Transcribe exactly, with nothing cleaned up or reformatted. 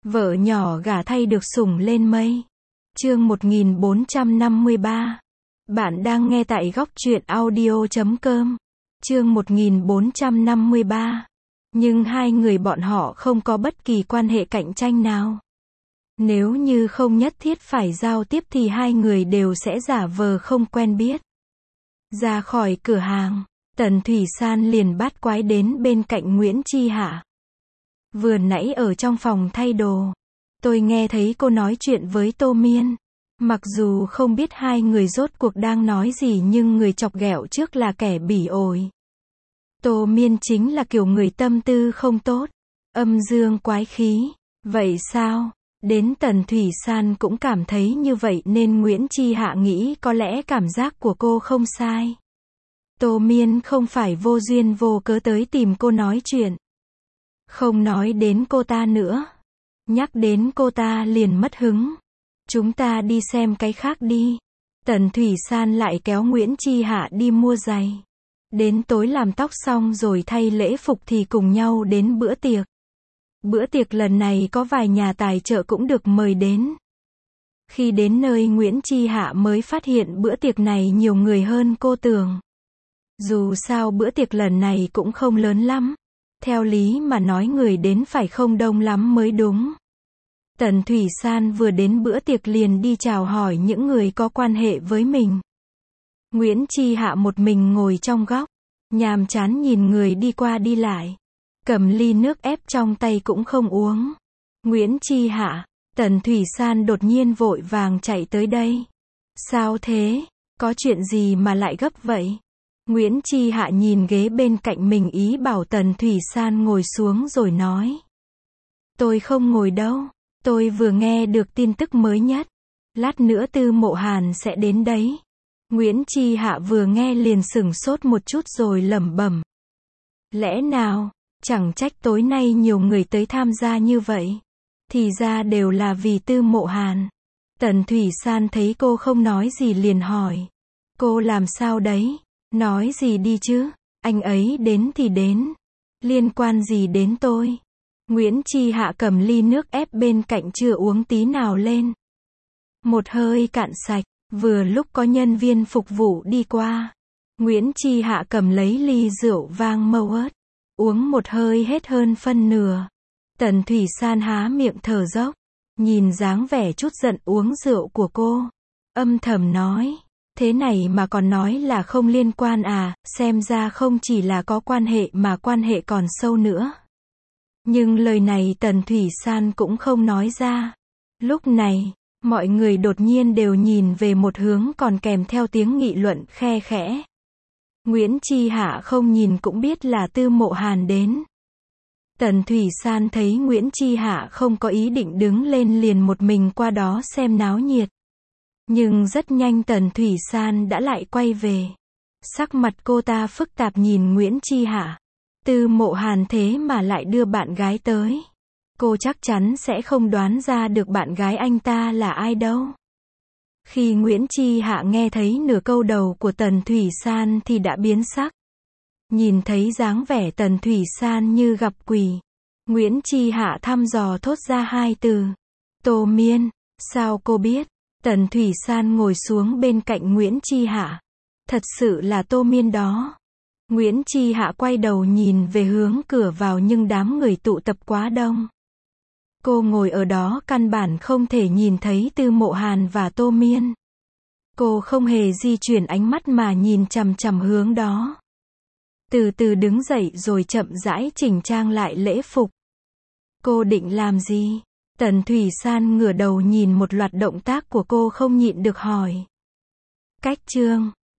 Vợ nhỏ gả thay được sủng lên mây. Chương một nghìn bốn trăm năm mươi ba. Bạn đang nghe tại góc truyện audio chấm com. Chương một nghìn bốn trăm năm mươi ba. Nhưng hai người bọn họ không có bất kỳ quan hệ cạnh tranh nào. Nếu như không nhất thiết phải giao tiếp thì hai người đều sẽ giả vờ không quen biết. Ra khỏi cửa hàng, Tần Thủy San liền bắt quái đến bên cạnh Nguyễn Chi Hạ. Vừa nãy ở trong phòng thay đồ, tôi nghe thấy cô nói chuyện với Tô Miên. Mặc dù không biết hai người rốt cuộc đang nói gì nhưng người chọc ghẹo trước là kẻ bỉ ổi. Tô Miên chính là kiểu người tâm tư không tốt, âm dương quái khí. Vậy sao? Đến Tần Thủy San cũng cảm thấy như vậy nên Nguyễn Chi Hạ nghĩ có lẽ cảm giác của cô không sai. Tô Miên không phải vô duyên vô cớ tới tìm cô nói chuyện. Không nói đến cô ta nữa. Nhắc đến cô ta liền mất hứng. Chúng ta đi xem cái khác đi. Tần Thủy San lại kéo Nguyễn Chi Hạ đi mua giày. Đến tối làm tóc xong rồi thay lễ phục thì cùng nhau đến bữa tiệc. Bữa tiệc lần này có vài nhà tài trợ cũng được mời đến. Khi đến nơi Nguyễn Chi Hạ mới phát hiện bữa tiệc này nhiều người hơn cô tưởng. Dù sao bữa tiệc lần này cũng không lớn lắm. Theo lý mà nói người đến phải không đông lắm mới đúng. Tần Thủy San vừa đến bữa tiệc liền đi chào hỏi những người có quan hệ với mình. Nguyễn Chi Hạ một mình ngồi trong góc, nhàm chán nhìn người đi qua đi lại. Cầm ly nước ép trong tay cũng không uống. Nguyễn Chi Hạ, Tần Thủy San đột nhiên vội vàng chạy tới đây. Sao thế? Có chuyện gì mà lại gấp vậy? Nguyễn Chi Hạ nhìn ghế bên cạnh mình ý bảo Tần Thủy San ngồi xuống rồi nói. Tôi không ngồi đâu. Tôi vừa nghe được tin tức mới nhất. Lát nữa Tư Mộ Hàn sẽ đến đấy. Nguyễn Chi Hạ vừa nghe liền sửng sốt một chút rồi lẩm bẩm. Lẽ nào, chẳng trách tối nay nhiều người tới tham gia như vậy. Thì ra đều là vì Tư Mộ Hàn. Tần Thủy San thấy cô không nói gì liền hỏi. Cô làm sao đấy? Nói gì đi chứ? Anh ấy đến thì đến. Liên quan gì đến tôi? Nguyễn Chi Hạ cầm ly nước ép bên cạnh chưa uống tí nào lên. Một hơi cạn sạch, vừa lúc có nhân viên phục vụ đi qua. Nguyễn Chi Hạ cầm lấy ly rượu vang mâu ớt. Uống một hơi hết hơn phân nửa. Tần Thủy San há miệng thở dốc. Nhìn dáng vẻ chút giận uống rượu của cô. Âm thầm nói. Thế này mà còn nói là không liên quan à, xem ra không chỉ là có quan hệ mà quan hệ còn sâu nữa. Nhưng lời này Tần Thủy San cũng không nói ra. Lúc này, mọi người đột nhiên đều nhìn về một hướng còn kèm theo tiếng nghị luận khe khẽ. Nguyễn Chi Hạ không nhìn cũng biết là Tư Mộ Hàn đến. Tần Thủy San thấy Nguyễn Chi Hạ không có ý định đứng lên liền một mình qua đó xem náo nhiệt. Nhưng rất nhanh Tần Thủy San đã lại quay về. Sắc mặt cô ta phức tạp nhìn Nguyễn Chi Hạ. Tư Mộ Hàn thế mà lại đưa bạn gái tới. Cô chắc chắn sẽ không đoán ra được bạn gái anh ta là ai đâu. Khi Nguyễn Chi Hạ nghe thấy nửa câu đầu của Tần Thủy San thì đã biến sắc. Nhìn thấy dáng vẻ Tần Thủy San như gặp quỷ. Nguyễn Chi Hạ thăm dò thốt ra hai từ. Tô Miên, sao cô biết? Tần Thủy San ngồi xuống bên cạnh Nguyễn Chi Hạ. Thật sự là Tô Miên đó. Nguyễn Chi Hạ quay đầu nhìn về hướng cửa vào nhưng đám người tụ tập quá đông. Cô ngồi ở đó căn bản không thể nhìn thấy Tư Mộ Hàn và Tô Miên. Cô không hề di chuyển ánh mắt mà nhìn chằm chằm hướng đó. Từ từ đứng dậy rồi chậm rãi chỉnh trang lại lễ phục. Cô định làm gì? Tần Thủy San ngửa đầu nhìn một loạt động tác của cô không nhịn được hỏi. Cách chương